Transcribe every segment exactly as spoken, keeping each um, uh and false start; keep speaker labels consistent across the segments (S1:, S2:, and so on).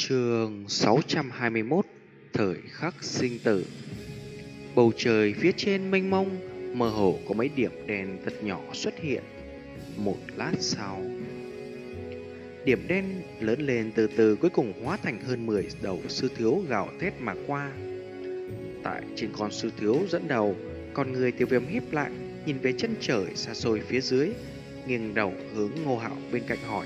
S1: Chương sáu trăm hai mươi mốt. Thời khắc sinh tử. Bầu trời phía trên mênh mông, mơ hồ có mấy điểm đen thật nhỏ xuất hiện. Một lát sau, điểm đen lớn lên từ từ, cuối cùng hóa thành hơn mười đầu sư thiếu gào thét mà qua. Tại trên con sư thiếu dẫn đầu, con người Tiêu Viêm híp lại, nhìn về chân trời xa xôi phía dưới, nghiêng đầu hướng Ngô Hạo bên cạnh hỏi: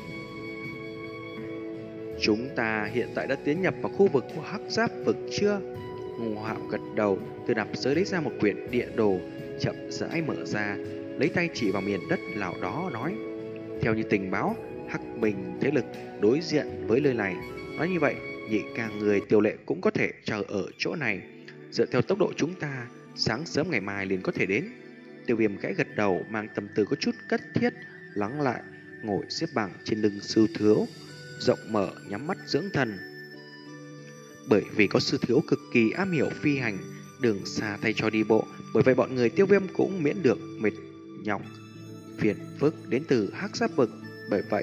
S1: "Chúng ta hiện tại đã tiến nhập vào khu vực của Hắc Giáp vực chưa?" Ngô Hạo gật đầu, từ nạp giới lấy ra một quyển địa đồ, chậm rãi mở ra, lấy tay chỉ vào miền đất nào đó nói: "Theo như tình báo, Hắc Bình thế lực đối diện với nơi này. Nói như vậy, nhị ca người Tiêu Lệ cũng có thể chờ ở chỗ này. Dựa theo tốc độ chúng ta, sáng sớm ngày mai liền có thể đến." Tiêu Viêm khẽ gật đầu, mang tâm tư có chút cất thiết, lắng lại, ngồi xếp bằng trên lưng sư thiếu, rộng mở nhắm mắt dưỡng thần. Bởi vì có sư thiếu cực kỳ am hiểu phi hành, đường xa thay cho đi bộ, bởi vậy bọn người Tiêu Viêm cũng miễn được mệt nhọc phiền phức đến từ Hắc Giáp vực. Bởi vậy,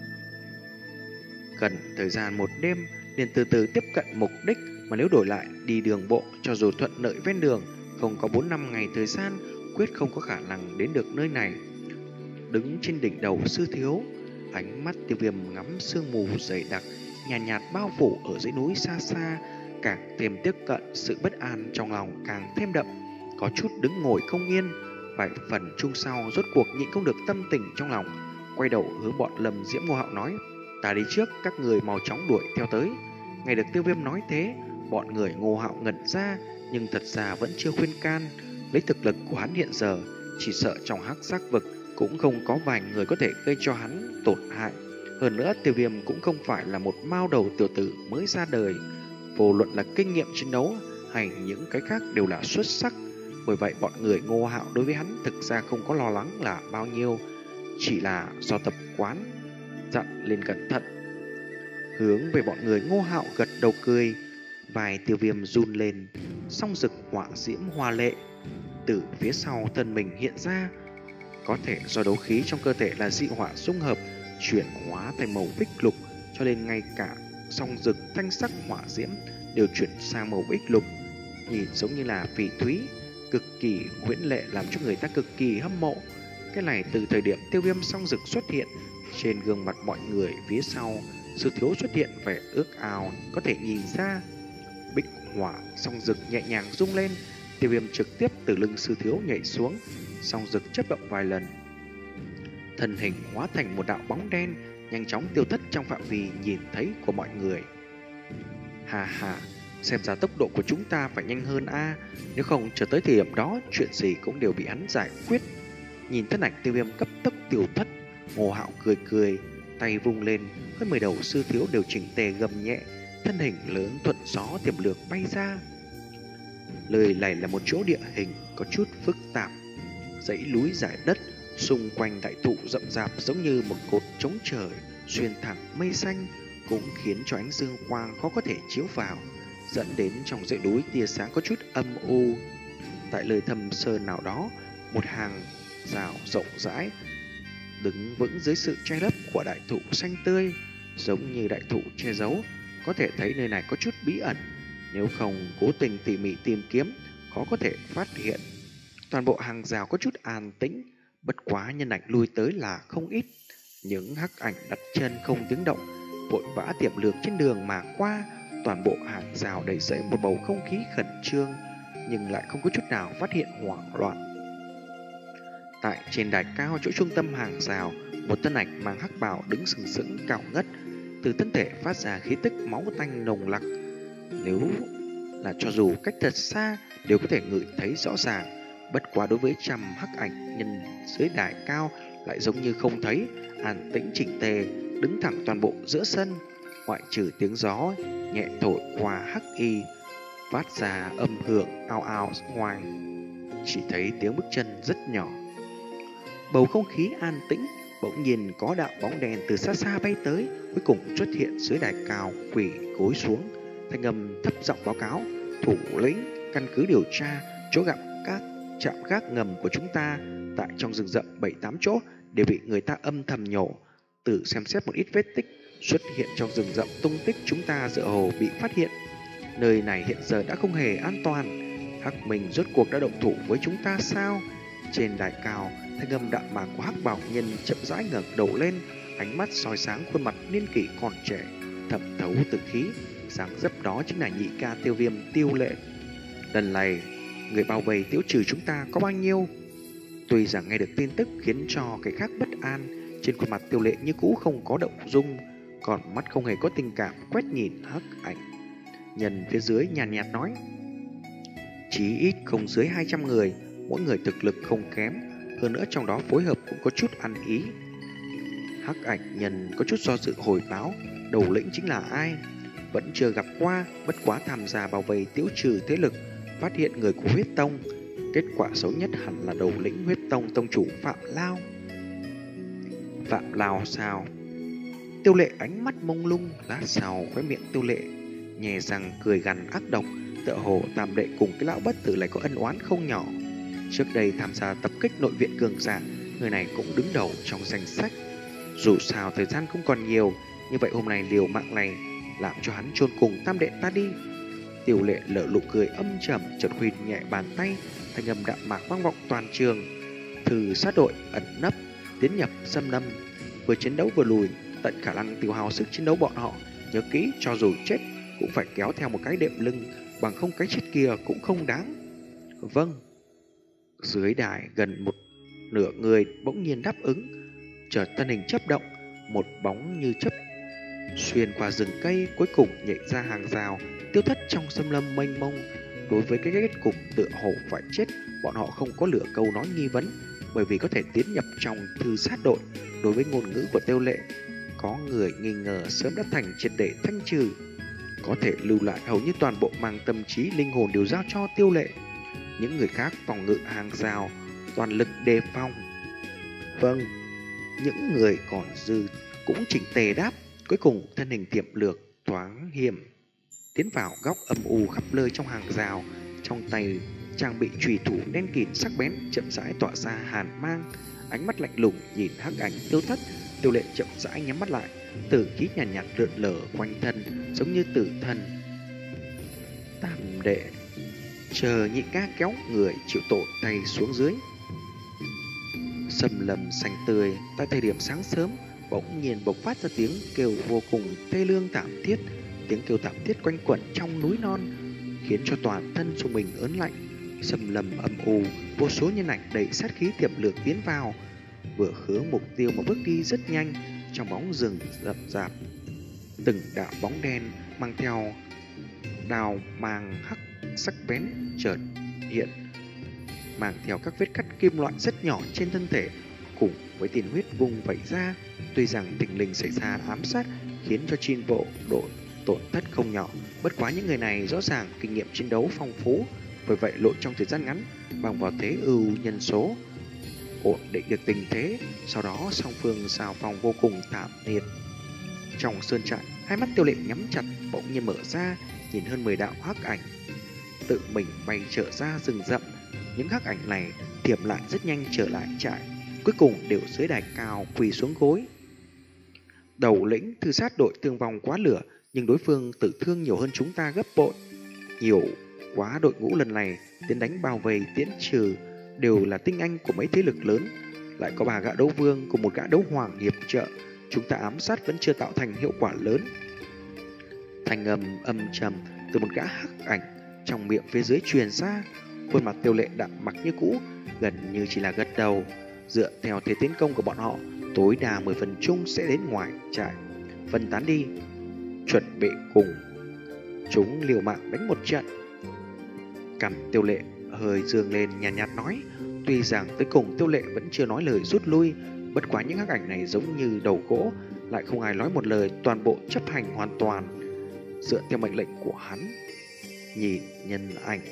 S1: cần thời gian một đêm liền từ từ tiếp cận mục đích, mà nếu đổi lại đi đường bộ, cho dù thuận lợi ven đường, không có bốn năm ngày thời gian, quyết không có khả năng đến được nơi này. Đứng trên đỉnh đầu sư thiếu, ánh mắt Tiêu Viêm ngắm sương mù dày đặc nhàn nhạt, nhạt bao phủ ở dãy núi xa xa, càng thêm tiếp cận, sự bất an trong lòng càng thêm đậm, có chút đứng ngồi không yên. Vài phần chung sau, rốt cuộc nhịn không được tâm tình trong lòng, quay đầu hướng bọn Lâm Diễm Ngô Hạo nói: "Ta đi trước, các người mau chóng đuổi theo tới." Nghe được Tiêu Viêm nói thế, bọn người Ngô Hạo ngẩn ra, nhưng thật ra vẫn chưa khuyên can. Lấy thực lực của hắn hiện giờ, chỉ sợ trong Hắc Giác vực cũng không có vài người có thể gây cho hắn tổn hại. Hơn nữa, Tiêu Viêm cũng không phải là một mao đầu tiểu tử mới ra đời, vô luận là kinh nghiệm chiến đấu hay những cái khác đều là xuất sắc. Bởi vậy bọn người Ngô Hạo đối với hắn thực ra không có lo lắng là bao nhiêu, chỉ là do tập quán dặn lên cẩn thận. Hướng về bọn người Ngô Hạo gật đầu cười, vài Tiêu Viêm run lên, song rực hỏa diễm hoa lệ từ phía sau thân mình hiện ra. Có thể do đấu khí trong cơ thể là dị hỏa dung hợp, chuyển hóa thành màu bích lục, cho nên ngay cả song rực thanh sắc hỏa diễm đều chuyển sang màu bích lục, nhìn giống như là phỉ thúy, cực kỳ huyễn lệ, làm cho người ta cực kỳ hâm mộ. Cái này từ thời điểm Tiêu Viêm song rực xuất hiện, trên gương mặt mọi người phía sau sư thiếu xuất hiện vẻ ước ao, có thể nhìn ra. Bích hỏa song rực nhẹ nhàng rung lên, Tiêu Viêm trực tiếp từ lưng sư thiếu nhảy xuống, song rực chớp động vài lần, thân hình hóa thành một đạo bóng đen, nhanh chóng tiêu thất trong phạm vi nhìn thấy của mọi người. Hà hà, xem ra tốc độ của chúng ta phải nhanh hơn a, nếu không chờ tới thời điểm đó, chuyện gì cũng đều bị hắn giải quyết. Nhìn thân ảnh Tiêu Viêm cấp tốc tiêu thất, Ngô Hạo cười cười, tay vung lên, hơn mười đầu sư thiếu đều chỉnh tề gầm nhẹ, thân hình lớn thuận gió tiềm lược bay ra. Lời này là một chỗ địa hình có chút phức tạp, dãy núi dải đất, xung quanh đại thụ rậm rạp giống như một cột chống trời xuyên thẳng mây xanh, cũng khiến cho ánh dương quang khó có thể chiếu vào, dẫn đến trong dãy núi tia sáng có chút âm u. Tại lời thầm sơn nào đó, một hàng rào rộng rãi đứng vững dưới sự che lấp của đại thụ xanh tươi, giống như đại thụ che giấu, có thể thấy nơi này có chút bí ẩn, nếu không cố tình tỉ mỉ tìm kiếm, khó có thể phát hiện. Toàn bộ hàng rào có chút an tĩnh, bất quá nhân ảnh lui tới là không ít. Những hắc ảnh đặt chân không tiếng động, vội vã tiệm lược trên đường mà qua. Toàn bộ hàng rào đầy dậy một bầu không khí khẩn trương, nhưng lại không có chút nào phát hiện hoảng loạn. Tại trên đài cao chỗ trung tâm hàng rào, một thân ảnh mang hắc bào đứng sừng sững cao ngất, từ thân thể phát ra khí tức máu tanh nồng nặc. Nếu là cho dù cách thật xa đều có thể ngửi thấy rõ ràng. Bất quá đối với trăm hắc ảnh nhân dưới đài cao lại giống như không thấy, an tĩnh chỉnh tề, đứng thẳng toàn bộ giữa sân, ngoại trừ tiếng gió nhẹ thổi qua hắc y phát ra âm hưởng ao ao ngoài, chỉ thấy tiếng bước chân rất nhỏ. Bầu không khí an tĩnh, bỗng nhiên có đạo bóng đen từ xa xa bay tới, cuối cùng xuất hiện dưới đài cao, quỳ gối xuống, thanh âm thấp giọng báo cáo: "Thủ lĩnh, căn cứ điều tra chỗ gặp các trạm gác ngầm của chúng ta tại trong rừng rậm bảy tám chỗ đều bị người ta âm thầm nhổ. Từ xem xét một ít vết tích, xuất hiện trong rừng rậm, tung tích chúng ta dựa hồ bị phát hiện. Nơi này hiện giờ đã không hề an toàn. Hắc Minh rốt cuộc đã động thủ với chúng ta sao? Trên đài cao, thanh âm đạm mạc của Hắc Bảo Nhân chậm rãi ngẩng đầu lên, ánh mắt soi sáng khuôn mặt niên kỷ còn trẻ, thẩm thấu từ khí. Dáng dấp đó chính là nhị ca Tiêu Viêm, Tiêu Lệ. Lần này, người bao vây Tiếu Trừ chúng ta có bao nhiêu? Tuy rằng nghe được tin tức khiến cho cái khác bất an, trên khuôn mặt Tiêu Lệ như cũ không có động dung, còn mắt không hề có tình cảm quét nhìn Hắc Ảnh Nhân phía dưới nhàn nhạt, nhạt nói: chí ít không dưới hai trăm người, mỗi người thực lực không kém, hơn nữa trong đó phối hợp cũng có chút ăn ý. Hắc Ảnh Nhân có chút do dự hồi báo, đầu lĩnh chính là ai? Vẫn chưa gặp qua, bất quá tham gia bảo vệ Tiếu Trừ thế lực, phát hiện người của Huyết Tông. Kết quả xấu nhất hẳn là đầu lĩnh Huyết Tông tông chủ Phạm Lao. Phạm Lao sao? Tiêu Lệ ánh mắt mông lung, lát sau khóe miệng Tiêu Lệ nhè răng cười gằn ác độc, tựa hồ tam đệ cùng cái lão bất tử lại có ân oán không nhỏ. Trước đây tham gia tập kích nội viện cường giả, người này cũng đứng đầu trong danh sách. Dù sao thời gian không còn nhiều, như vậy hôm nay liều mạng này làm cho hắn chôn cùng tam đệ ta đi. Tiêu Lệ lở nụ cười âm trầm, chợt huy nhẹ bàn tay, thanh âm đạm mạc vang vọng toàn trường. Thư sát đội ẩn nấp, tiến nhập xâm lâm, vừa chiến đấu vừa lùi, tận khả năng tiêu hao sức chiến đấu bọn họ. Nhớ kỹ, cho dù chết cũng phải kéo theo một cái đệm lưng, bằng không cái chết kia cũng không đáng. Vâng. Dưới đài gần một nửa người bỗng nhiên đáp ứng, chợt thân hình chớp động, một bóng như chớp xuyên qua rừng cây, cuối cùng nhảy ra hàng rào, tiêu thất trong xâm lâm mênh mông. Đối với cái kết cục tựa hồ phải chết, bọn họ không có lửa câu nói nghi vấn, bởi vì có thể tiến nhập trong thư sát đội. Đối với ngôn ngữ của Tiêu Lệ, có người nghi ngờ sớm đã thành triệt để thanh trừ, có thể lưu lại hầu như toàn bộ mang tâm trí linh hồn đều giao cho Tiêu Lệ. Những người khác phòng ngự hàng rào, toàn lực đề phòng. Vâng. Những người còn dư cũng chỉnh tề đáp, cuối cùng thân hình tiệm lược thoáng hiểm tiến vào góc âm u khắp nơi trong hàng rào, trong tay trang bị chùy thủ đen kịt sắc bén chậm rãi tỏa ra hàn mang, ánh mắt lạnh lùng nhìn Hắc Ảnh Tiêu thất. Tiêu Lệ chậm rãi nhắm mắt lại, tử khí nhàn nhạt, nhạt lượn lờ quanh thân, giống như tử thần. Tam đệ, chờ nhị ca kéo người chịu tội tay xuống dưới. Sầm lầm xanh tươi, tại thời điểm sáng sớm, bỗng nhiên bộc phát ra tiếng kêu vô cùng thê lương thảm thiết. Tiếng kêu thảm thiết quanh quẩn trong núi non, khiến cho toàn thân xung mình ớn lạnh. Sầm lầm âm u, vô số nhân ảnh đầy sát khí tiềm lược tiến vào, vừa hướng mục tiêu mà bước đi rất nhanh trong bóng rừng rậm rạp. Từng đạo bóng đen mang theo đào màng hắc sắc bén chợt hiện, mang theo các vết cắt kim loại rất nhỏ trên thân thể, cùng với tiền huyết vùng vẩy ra. Tuy rằng tình linh xảy ra ám sát khiến cho Chin bộ đội tổn thất không nhỏ, bất quá những người này rõ ràng kinh nghiệm chiến đấu phong phú, bởi vậy lộ trong thời gian ngắn bằng vào thế ưu nhân số ổn định được tình thế. Sau đó song phương xào phòng vô cùng thảm liệt. Trong sơn trại, hai mắt Tiêu Lệ nhắm chặt, bỗng nhiên mở ra, nhìn hơn mười đạo hắc ảnh tự mình bay trở ra rừng rậm. Những hắc ảnh này tiềm lại rất nhanh trở lại trại, cuối cùng đều dưới đài cao quỳ xuống gối. Đầu lĩnh thư sát đội thương vong quá lửa, nhưng đối phương tử thương nhiều hơn chúng ta gấp bội. Nhiều quá, đội ngũ lần này tiến đánh bao vây Tiễn Trừ đều là tinh anh của mấy thế lực lớn, lại có ba gã đấu vương cùng một gã đấu hoàng hiệp trợ, chúng ta ám sát vẫn chưa tạo thành hiệu quả lớn. Thanh âm âm trầm từ một gã hắc ảnh trong miệng phía dưới truyền ra. Khuôn mặt Tiêu Lệ đạm mặc như cũ, gần như chỉ là gật đầu. Dựa theo thế tiến công của bọn họ, tối đa mười phần chung sẽ đến ngoài trại, phân tán đi, chuẩn bị cùng chúng liều mạng đánh một trận. Cằm Tiêu Lệ hơi dương lên, nhàn nhạt, nhạt nói. Tuy rằng tới cùng Tiêu Lệ vẫn chưa nói lời rút lui, bất quá những hắc ảnh này giống như đầu gỗ, lại không ai nói một lời, toàn bộ chấp hành hoàn toàn dựa theo mệnh lệnh của hắn. Nhìn nhân ảnh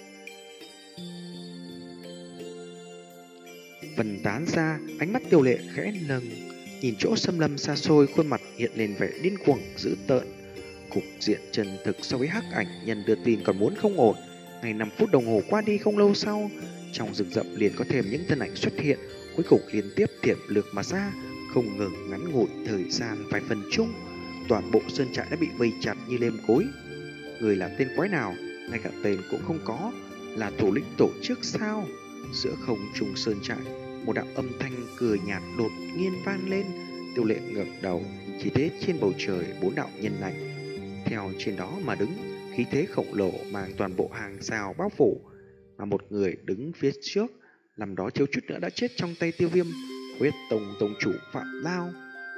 S1: vần tán ra, ánh mắt Tiêu Lệ khẽ nâng, nhìn chỗ xâm lâm xa xôi, khuôn mặt hiện lên vẻ điên cuồng dữ tợn. Cục diện chân thực so với hắc ảnh nhân đưa tin còn muốn không ổn. Ngày năm phút đồng hồ qua đi không lâu sau, trong rừng rậm liền có thêm những thân ảnh xuất hiện, cuối cùng liên tiếp tiệm lược mà ra, không ngừng ngắn ngủi thời gian vài phần chung. toàn bộ sơn trại đã bị vây chặt như nêm cối. Người là tên quái nào, ngay cả tên cũng không có, là thủ lĩnh tổ chức sao? Giữa không trung sơn trại, một đạo âm thanh cười nhạt đột nhiên vang lên. Tiêu Lệ ngẩng đầu, chỉ thấy trên bầu trời bốn đạo nhân ảnh theo trên đó mà đứng, khí thế khổng lồ mang toàn bộ hàng sao bao phủ. Mà một người đứng phía trước, làm đó thiếu chút nữa đã chết trong tay Tiêu Viêm, Huyết Tông tông chủ Phạm Lao.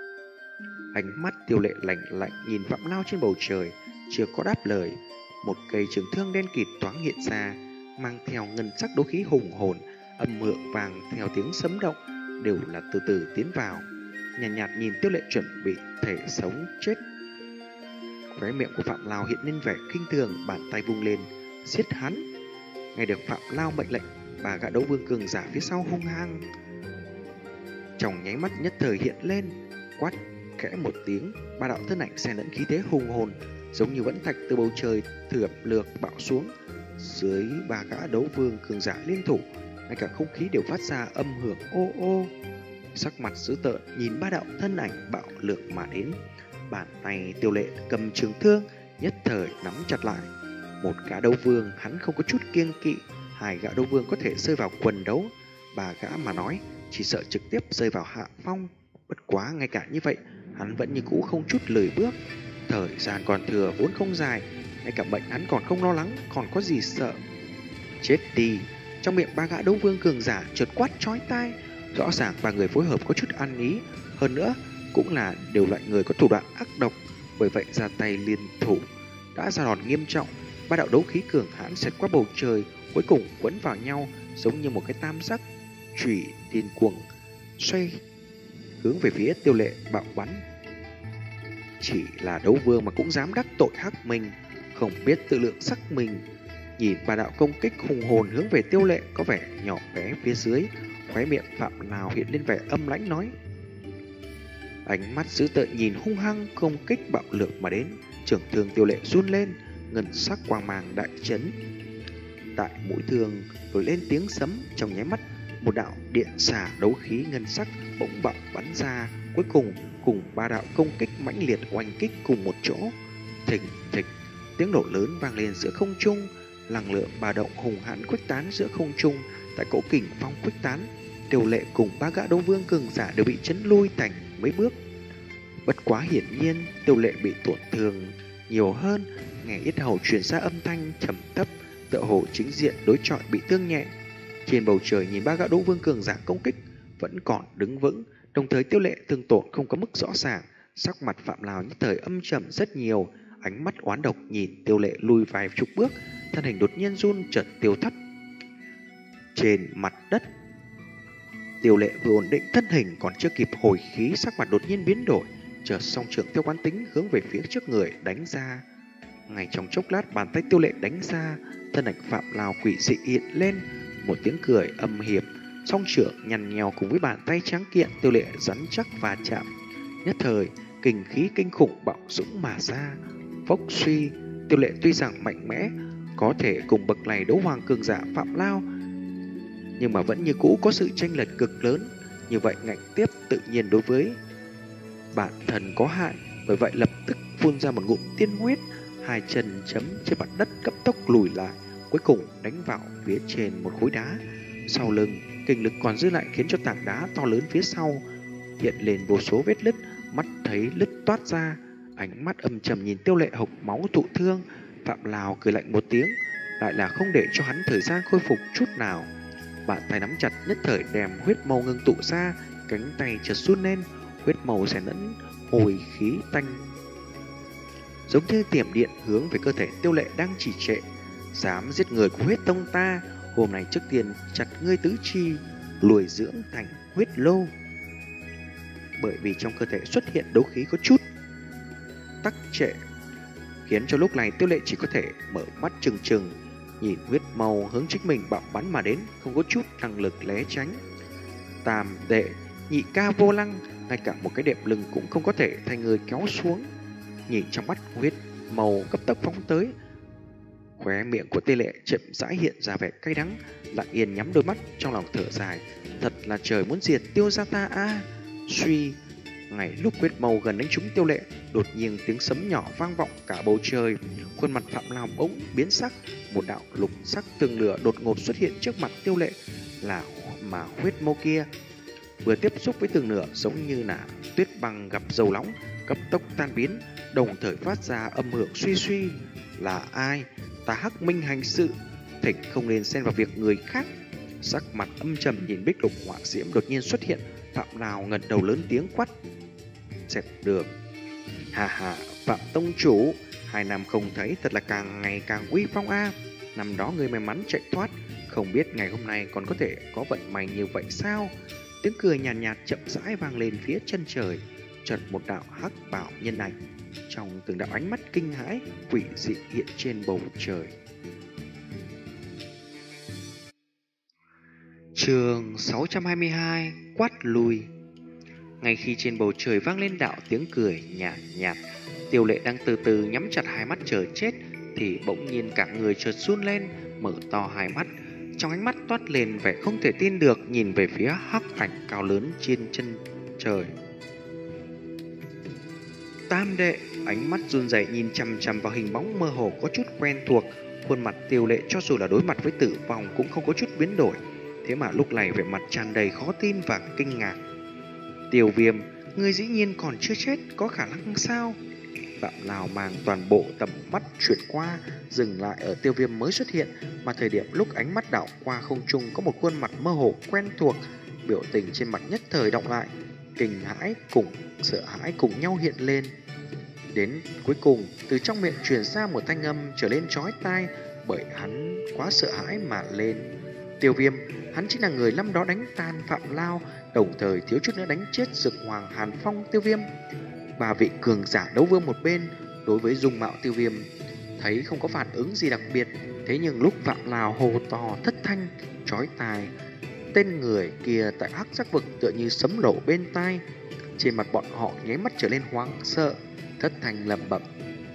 S1: Ánh mắt Tiêu Lệ lạnh lạnh nhìn Phạm Lao trên bầu trời, chưa có đáp lời. Một cây trường thương đen kịt thoáng hiện ra, mang theo ngân sắc đấu khí hùng hồn, âm hưởng vàng theo tiếng sấm động, đều là từ từ tiến vào. Nhàn nhạt, nhạt nhìn Tiêu Lệ chuẩn bị thể sống chết. Khóe miệng của Phạm Lao hiện lên vẻ kinh thường, bàn tay vung lên siết hắn. Nghe được Phạm Lao mệnh lệnh, bà gã đấu vương cường giả phía sau hung hăng, trong nháy mắt nhất thời hiện lên, quát khẽ một tiếng, ba đạo thân ảnh xen lẫn khí thế hùng hồn, giống như vẫn thạch từ bầu trời thượm lược bão xuống. Dưới ba gã đấu vương cường giả liên thủ, ngay cả không khí đều phát ra âm hưởng ô ô. Sắc mặt dữ tợn nhìn ba đạo thân ảnh bạo lược mà đến, bàn tay Tiêu Lệ cầm trường thương nhất thời nắm chặt lại. Một gã đấu vương hắn không có chút kiêng kỵ, hai gã đấu vương có thể rơi vào quần đấu, ba gã mà nói chỉ sợ trực tiếp rơi vào hạ phong. Bất quá ngay cả như vậy, hắn vẫn như cũ không chút lười bước. Thời gian còn thừa vốn không dài, ngay cả bệnh hắn còn không lo lắng, còn có gì sợ. Chết đi! Trong miệng ba gã đấu vương cường giả chợt quát chói tai. Rõ ràng ba người phối hợp có chút ăn ý, hơn nữa cũng là đều loại người có thủ đoạn ác độc, bởi vậy ra tay liên thủ đã ra đòn nghiêm trọng. Ba đạo đấu khí cường hãn xẹt qua bầu trời, cuối cùng quấn vào nhau giống như một cái tam giác chủy điên cuồng xoay hướng về phía Tiêu Lệ bạo bắn. Chỉ là đấu vương mà cũng dám đắc tội Hắc Minh, không biết tự lượng sắc mình. Nhìn ba đạo công kích hùng hồn hướng về Tiêu Lệ có vẻ nhỏ bé phía dưới, khóe miệng Phạm Lao hiện lên vẻ âm lãnh nói. Ánh mắt dữ tợn nhìn hung hăng công kích bạo lực mà đến, trường thương Tiêu Lệ run lên, ngân sắc quang mang đại chấn. Tại mũi thương nổi lên tiếng sấm, trong nháy mắt một đạo điện xả đấu khí ngân sắc bỗng bạo bắn ra, cuối cùng cùng ba đạo công kích mãnh liệt oanh kích cùng một chỗ. Thình thịch, tiếng nổ lớn vang lên giữa không trung, năng lượng ba động hùng hãn khuếch tán giữa không trung. Tại cỗ kình phong khuếch tán, Tiêu Lệ cùng ba gã đấu vương cường giả đều bị chấn lui thành mấy bước. Bất quá hiển nhiên Tiêu Lệ bị tổn thương nhiều hơn, nghe yết hầu truyền ra âm thanh trầm thấp, tựa hồ chính diện đối chọi bị thương nhẹ. Trên bầu trời nhìn ba gã đấu vương cường giả công kích vẫn còn đứng vững, đồng thời Tiêu Lệ thương tổn không có mức rõ ràng. Sắc mặt Phạm Lao nhất thời âm trầm rất nhiều, ánh mắt oán độc nhìn Tiêu Lệ lùi vài chục bước, thân hình đột nhiên run chợt tiêu thất trên mặt đất. Tiêu Lệ vừa ổn định thân hình còn chưa kịp hồi khí, sắc mặt đột nhiên biến đổi, chợt song trưởng theo quán tính hướng về phía trước người đánh ra. Ngay trong chốc lát, bàn tay Tiêu Lệ đánh ra, thân ảnh Phạm Lao quỷ dị hiện lên, một tiếng cười âm hiểm, song trưởng nhằn nhèo cùng với bàn tay trắng kiện Tiêu Lệ rắn chắc và chạm. Nhất thời, kình khí kinh khủng bạo dũng mà ra. Phốc suy, Tiêu Lệ tuy rằng mạnh mẽ, có thể cùng bậc này đấu hoàng cường giả Phạm Lao, nhưng mà vẫn như cũ có sự chênh lệch cực lớn. Như vậy ngạnh tiếp tự nhiên đối với bản thân có hại, bởi vậy lập tức phun ra một ngụm tiên huyết, hai chân chấm trên mặt đất cấp tốc lùi lại, cuối cùng đánh vào phía trên một khối đá. Sau lưng, kinh lực còn giữ lại khiến cho tảng đá to lớn phía sau hiện lên vô số vết nứt, mắt thấy nứt toát ra. Ánh mắt âm trầm nhìn Tiêu Lệ hộc máu thụ thương, Phạm Lao cười lạnh một tiếng, lại là không để cho hắn thời gian khôi phục chút nào. Bàn tay nắm chặt nhất thời đem huyết mâu ngưng tụ ra, cánh tay chợt run lên, huyết mâu xen lẫn hồi khí tanh giống như tiềm điện hướng về cơ thể Tiêu Lệ đang trì trệ. Dám giết người của huyết tông ta, hôm nay trước tiên chặt ngươi tứ chi, lùi dưỡng thành huyết lô. Bởi vì trong cơ thể xuất hiện đấu khí có chút tắc trệ, khiến cho lúc này Tiêu Lệ chỉ có thể mở mắt trừng trừng nhìn huyết màu hướng chính mình bạo bắn mà đến, không có chút năng lực né tránh. Tam đệ, nhị ca vô lăng, ngay cả một cái đệm lưng cũng không có thể thay người kéo xuống. Nhìn trong mắt huyết màu cấp tốc phóng tới, khóe miệng của Tiêu Lệ chậm rãi hiện ra vẻ cay đắng, Lặng Yên nhắm đôi mắt trong lòng thở dài, thật là trời muốn diệt Tiêu gia ta a. À. Suy, Ngay lúc huyết mâu gần đánh trúng Tiêu Lệ, đột nhiên tiếng sấm nhỏ vang vọng cả bầu trời. Khuôn mặt Phạm Lao bỗng biến sắc, một đạo lục sắc tường lửa đột ngột xuất hiện trước mặt Tiêu Lệ, là mà huyết mâu kia vừa tiếp xúc với tường lửa giống như là tuyết băng gặp dầu nóng, cấp tốc tan biến, đồng thời phát ra âm hưởng suy suy. Là ai? Ta Hắc Minh hành sự, thỉnh không nên xen vào việc người khác. Sắc mặt âm trầm nhìn bích lục hỏa diễm đột nhiên xuất hiện, Phạm Lao ngẩng đầu lớn tiếng quát: "Dẹp đường!" Hà hà, Phạm tông chủ, hai năm không thấy thật là càng ngày càng uy phong a. Năm đó người may mắn chạy thoát, không biết ngày hôm nay còn có thể có vận may như vậy sao? Tiếng cười nhàn nhạt, nhạt chậm rãi vang lên phía chân trời. Chợt một đạo hắc bào nhân ảnh trong từng đạo ánh mắt kinh hãi quỷ dị hiện trên bầu trời. Chương sáu trăm hai mươi hai, quát lui. Ngay khi trên bầu trời vang lên đạo tiếng cười nhạt nhạt, Tiêu Lệ đang từ từ nhắm chặt hai mắt chờ chết thì bỗng nhiên cả người chợt run lên, mở to hai mắt, trong ánh mắt toát lên vẻ không thể tin được, nhìn về phía hắc ảnh cao lớn trên chân trời. Tam đệ, ánh mắt run rẩy nhìn chằm chằm vào hình bóng mơ hồ có chút quen thuộc. Khuôn mặt Tiêu Lệ cho dù là đối mặt với tử vong cũng không có chút biến đổi, thế mà lúc này vẻ mặt tràn đầy khó tin và kinh ngạc. Tiêu Viêm, người dĩ nhiên còn chưa chết, có khả năng sao? Phạm Lao mang toàn bộ tầm mắt chuyển qua, dừng lại ở Tiêu Viêm mới xuất hiện, mà thời điểm lúc ánh mắt đảo qua không trung có một khuôn mặt mơ hồ quen thuộc, biểu tình trên mặt nhất thời động lại, kinh hãi cùng sợ hãi cùng nhau hiện lên. Đến cuối cùng, từ trong miệng truyền ra một thanh âm trở lên chói tai, bởi hắn quá sợ hãi mà lên. Tiêu Viêm, hắn chính là người năm đó đánh tan Phạm Lao, đồng thời thiếu chút nữa đánh chết Dực Hoàng Hàn Phong. Tiêu Viêm, ba vị cường giả đấu vương một bên, đối với dung mạo Tiêu Viêm thấy không có phản ứng gì đặc biệt, thế nhưng lúc Phạm Lao hô to thất thanh chói tai, tên người kia tại hắc sắc vực tựa như sấm nổ bên tai, trên mặt bọn họ nháy mắt trở lên hoang sợ, thất thanh lẩm bẩm: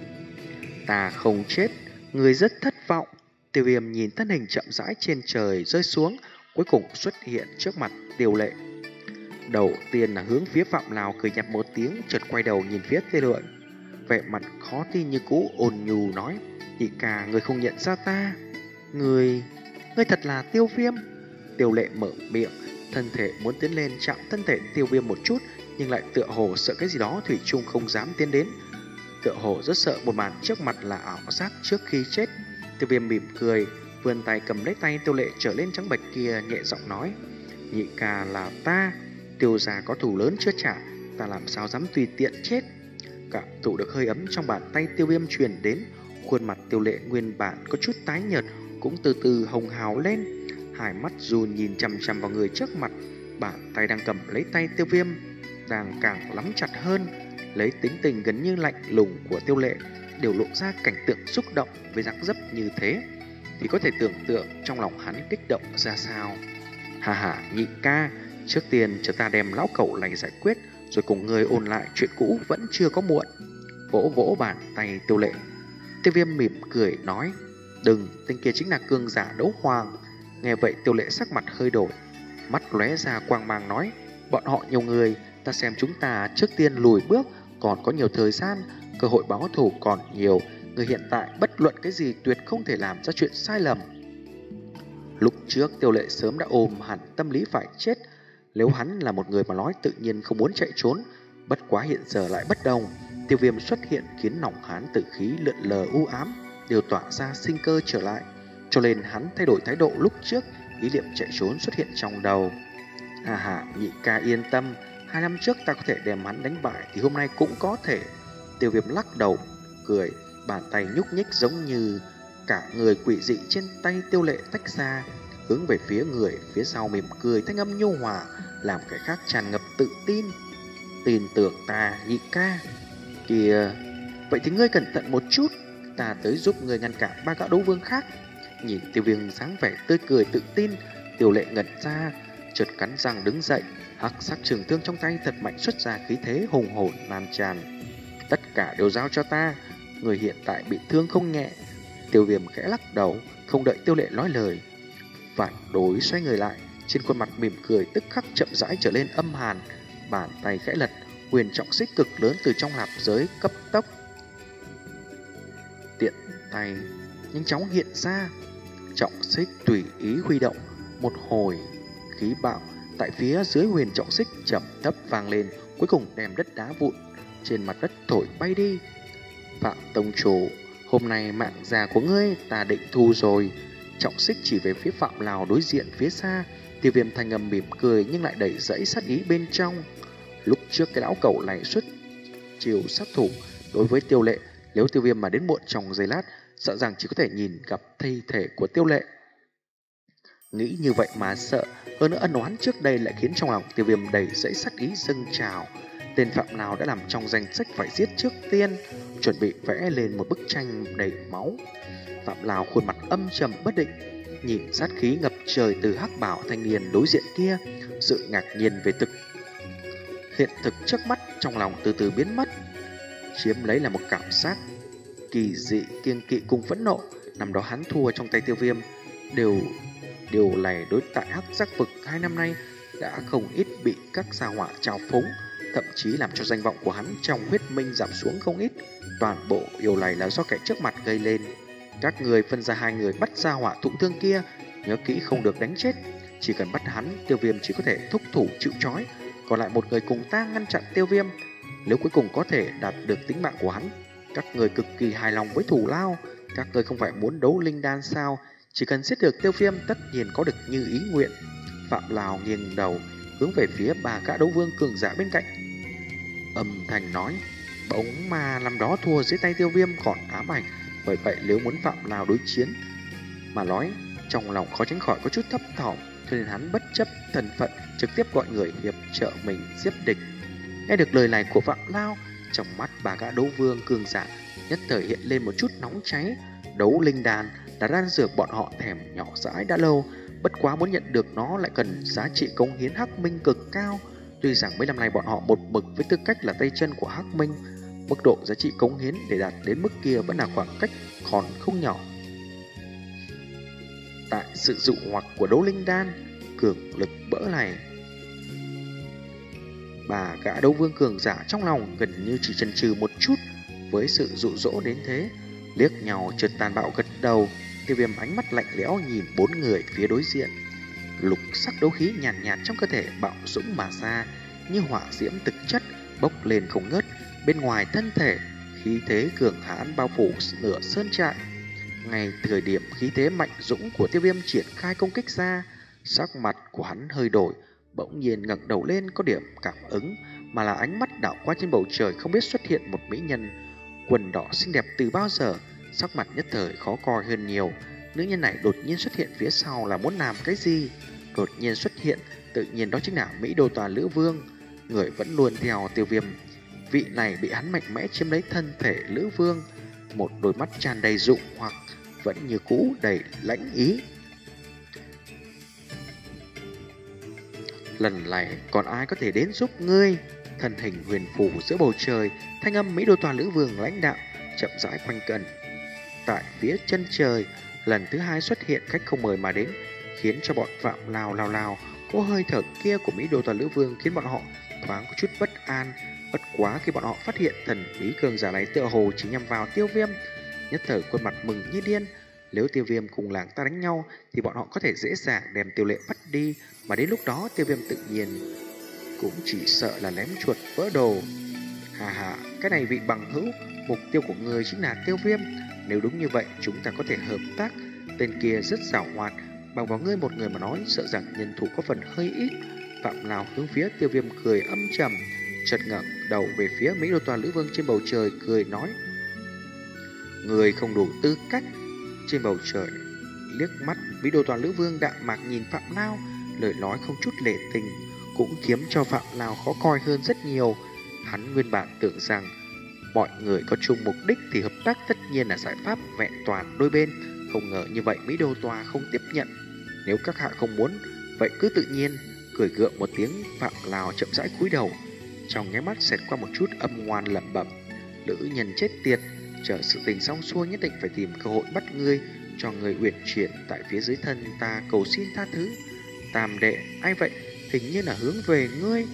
S1: "Ta không chết." Người rất thất vọng. Tiêu Viêm nhìn thân hình chậm rãi trên trời rơi xuống, cuối cùng xuất hiện trước mặt Tiêu Lệ. Đầu tiên là hướng phía Phạm Lao cười nhạt một tiếng, chợt quay đầu nhìn phía Tiêu Lệ, vẻ mặt khó tin như cũ, ôn nhu nói: "Nhị ca, người không nhận ra ta? Người, người thật là Tiêu Viêm?" Tiêu Lệ mở miệng, thân thể muốn tiến lên chạm thân thể Tiêu Viêm một chút, nhưng lại tựa hồ sợ cái gì đó, thủy chung không dám tiến đến. Tựa hồ rất sợ một màn trước mặt là ảo giác trước khi chết. Tiêu Viêm mỉm cười, vươn tay cầm lấy tay Tiêu Lệ trở lên trắng bệch kia, nhẹ giọng nói: "Nhị ca là ta, Tiêu gia có thù lớn chưa trả, ta làm sao dám tùy tiện chết." Cảm thụ được hơi ấm trong bàn tay Tiêu Viêm truyền đến, khuôn mặt Tiêu Lệ nguyên bản có chút tái nhợt cũng từ từ hồng hào lên, hai mắt run nhìn chằm chằm vào người trước mặt. Bàn tay đang cầm lấy tay Tiêu Viêm đang càng nắm chặt hơn, lấy tính tình gần như lạnh lùng của Tiêu Lệ đều lộ ra cảnh tượng xúc động với dáng dấp như thế, thì có thể tưởng tượng trong lòng hắn kích động ra sao. "Hà hà, nhị ca, trước tiên cho ta đem lão cẩu này giải quyết, rồi cùng người ôn lại chuyện cũ vẫn chưa có muộn." Vỗ vỗ bàn tay Tiêu Lệ, Tiêu Viêm mỉm cười nói: "Đừng, tên kia chính là cường giả đấu hoàng." Nghe vậy Tiêu Lệ sắc mặt hơi đổi, mắt lóe ra quang mang nói: "Bọn họ nhiều người, ta xem chúng ta trước tiên lùi bước, còn có nhiều thời gian, cơ hội báo thù còn nhiều. Người hiện tại bất luận cái gì tuyệt không thể làm ra chuyện sai lầm." Lúc trước Tiêu Lệ sớm đã ôm hẳn tâm lý phải chết, nếu hắn là một người mà nói tự nhiên không muốn chạy trốn, bất quá hiện giờ lại bất đồng. Tiêu Viêm xuất hiện khiến lòng hắn tử khí lượn lờ u ám đều tỏa ra sinh cơ trở lại, cho nên hắn thay đổi thái độ lúc trước, ý niệm chạy trốn xuất hiện trong đầu. "À hà, nhị ca yên tâm, hai năm trước ta có thể đem hắn đánh bại thì hôm nay cũng có thể." Tiêu Viêm lắc đầu cười, bàn tay nhúc nhích giống như cả người quỷ dị trên tay Tiêu Lệ tách ra, hướng về phía người phía sau mỉm cười, thanh âm nhu hòa làm cái khác tràn ngập tự tin: "Tin tưởng ta, nhị ca." "Kìa, vậy thì ngươi cẩn thận một chút, ta tới giúp ngươi ngăn cản ba gã đấu vương khác." Nhìn Tiêu Viêm dáng vẻ tươi cười tự tin, Tiêu Lệ ngẩn ra, chợt cắn răng đứng dậy, hắc sắc trường thương trong tay thật mạnh xuất ra khí thế hùng hồn lan tràn. "Tất cả đều giao cho ta, người hiện tại bị thương không nhẹ." Tiêu Viêm khẽ lắc đầu, không đợi Tiêu Lệ nói lời, phản đối xoay người lại, trên khuôn mặt mỉm cười tức khắc chậm rãi trở lên âm hàn, bàn tay khẽ lật, huyền trọng xích cực lớn từ trong lạp giới cấp tốc tiện tay nhanh chóng hiện ra. Trọng xích tùy ý huy động, một hồi khí bạo tại phía dưới huyền trọng xích chậm thấp vang lên, cuối cùng đem đất đá vụn trên mặt đất thổi bay đi. Phạm tông chủ, hôm nay mạng già của ngươi ta định thu rồi. Trọng xích chỉ về phía Phạm Lào đối diện phía xa. Tiêu Viêm thanh âm mỉm cười nhưng lại đẩy dẫy sát ý bên trong. Lúc trước cái lão cẩu này xuất chiều sát thủ đối với Tiêu Lệ, nếu Tiêu Viêm mà đến muộn trong giây lát, sợ rằng chỉ có thể nhìn gặp thi thể của Tiêu Lệ. Nghĩ như vậy mà sợ, hơn nữa ân oán trước đây lại khiến trong lòng Tiêu Viêm đầy dẫy sát ý dâng trào. Tên Phạm nào đã làm trong danh sách phải giết trước tiên, chuẩn bị vẽ lên một bức tranh đầy máu. Phạm Lào khuôn mặt âm trầm bất định, nhìn sát khí ngập trời từ hắc bảo thanh niên đối diện kia, sự ngạc nhiên về thực hiện thực trước mắt trong lòng từ từ biến mất, chiếm lấy là một cảm giác kỳ dị, kiêng kỵ cùng phẫn nộ. Năm đó hắn thua trong tay Tiêu Viêm, đều điều này đối tại hắc giác vực hai năm nay đã không ít bị các gia hỏa trào phúng, thậm chí làm cho danh vọng của hắn trong huyết minh giảm xuống không ít. Toàn bộ điều này là do kẻ trước mặt gây lên. Các người phân ra hai người bắt gia hỏa thụ thương kia, nhớ kỹ không được đánh chết. Chỉ cần bắt hắn, Tiêu Viêm chỉ có thể thúc thủ chịu trói, còn lại một người cùng ta ngăn chặn Tiêu Viêm. Nếu cuối cùng có thể đạt được tính mạng của hắn, các người cực kỳ hài lòng với thủ lao. Các người không phải muốn đấu linh đan sao? Chỉ cần giết được Tiêu Viêm tất nhiên có được như ý nguyện. Phạm Lào nghiêng đầu hướng về phía ba gã đấu vương cường giả bên cạnh, âm thanh nói: bóng ma năm đó thua dưới tay Tiêu Viêm còn ám ảnh, bởi vậy nếu muốn Phạm Lào đối chiến mà nói, trong lòng khó tránh khỏi có chút thấp thỏm, cho nên hắn bất chấp thân phận trực tiếp gọi người hiệp trợ mình giết địch. Nghe được lời này của Phạm Lao, trong mắt ba gã đấu vương cường giả nhất thời hiện lên một chút nóng cháy. Đấu linh đan là đan dược bọn họ thèm nhỏ dãi đã lâu, bất quá muốn nhận được nó lại cần giá trị cống hiến hắc minh cực cao. Tuy rằng mấy năm nay bọn họ một mực với tư cách là tay chân của hắc minh, mức độ giá trị cống hiến để đạt đến mức kia vẫn là khoảng cách còn không nhỏ. Tại sự dụ hoặc của đấu linh đan cường lực bỡ này, bà gã đấu vương cường giả trong lòng gần như chỉ chần chừ một chút với sự dụ dỗ đến thế, liếc nhau chợt tàn bạo gật đầu. Tiêu Viêm ánh mắt lạnh lẽo nhìn bốn người phía đối diện. Lục sắc đấu khí nhàn nhạt, nhạt trong cơ thể bạo dũng mà ra, như hỏa diễm thực chất bốc lên không ngớt. Bên ngoài thân thể, khí thế cường hãn bao phủ nửa sơn trại. Ngay thời điểm khí thế mạnh dũng của Tiêu Viêm triển khai công kích ra, sắc mặt của hắn hơi đổi, bỗng nhiên ngẩng đầu lên có điểm cảm ứng, mà là ánh mắt đảo qua trên bầu trời, không biết xuất hiện một mỹ nhân quần đỏ xinh đẹp từ bao giờ. Sắc mặt nhất thời khó coi hơn nhiều. Nữ nhân này đột nhiên xuất hiện phía sau là muốn làm cái gì? Đột nhiên xuất hiện, tự nhiên đó chính là Mỹ Đô Tòa Lữ Vương, người vẫn luôn theo Tiêu Viêm. Vị này bị hắn mạnh mẽ chiếm lấy thân thể Lữ Vương, một đôi mắt tràn đầy dụ hoặc, vẫn như cũ đầy lãnh ý. Lần này còn ai có thể đến giúp ngươi? Thân hình huyền phù giữa bầu trời, thanh âm Mỹ Đô Tòa Lữ Vương lãnh đạo chậm rãi quanh quẩn tại phía chân trời, lần thứ hai xuất hiện khách không mời mà đến, khiến cho bọn Phạm Lào lao lao. Có hơi thở kia của Mỹ Đô Tòa Lữ Vương khiến bọn họ thoáng có chút bất an. Bất quá khi bọn họ phát hiện thần bí cường giả này tựa hồ chỉ nhằm vào Tiêu Viêm, nhất thời khuôn mặt mừng như điên. Nếu Tiêu Viêm cùng làng ta đánh nhau thì bọn họ có thể dễ dàng đem Tiêu Lệ bắt đi, mà đến lúc đó Tiêu Viêm tự nhiên cũng chỉ sợ là ném chuột vỡ đồ. Hà hà, cái này vị bằng hữu, mục tiêu của người chính là Tiêu Viêm. Nếu đúng như vậy chúng ta có thể hợp tác. Tên kia rất giàu hoạt, bằng vào ngươi một người mà nói, sợ rằng nhân thủ có phần hơi ít. Phạm Lào hướng phía Tiêu Viêm cười âm trầm, chợt ngẩng đầu về phía Mỹ Đô Tòa Lữ Vương trên bầu trời, cười nói: người không đủ tư cách. Trên bầu trời liếc mắt, Mỹ Đô Tòa Lữ Vương đạm mạc nhìn Phạm Lao, lời nói không chút lệ tình, cũng khiến cho Phạm Lao khó coi hơn rất nhiều. Hắn nguyên bản tưởng rằng mọi người có chung mục đích thì hợp tác tất nhiên là giải pháp vẹn toàn đôi bên, không ngờ như vậy Mỹ Đô Tòa không tiếp nhận. Nếu các hạ không muốn, vậy cứ tự nhiên. Cười gượng một tiếng, Phạm Lào chậm rãi cúi đầu, trong nháy mắt xẹt qua một chút âm ngoan lẩm bẩm: nữ nhân chết tiệt, chờ sự tình xong xuôi nhất định phải tìm cơ hội bắt ngươi, cho người uyển chuyển tại phía dưới thân ta cầu xin tha thứ. Tam đệ, ai vậy? Hình như là hướng về ngươi.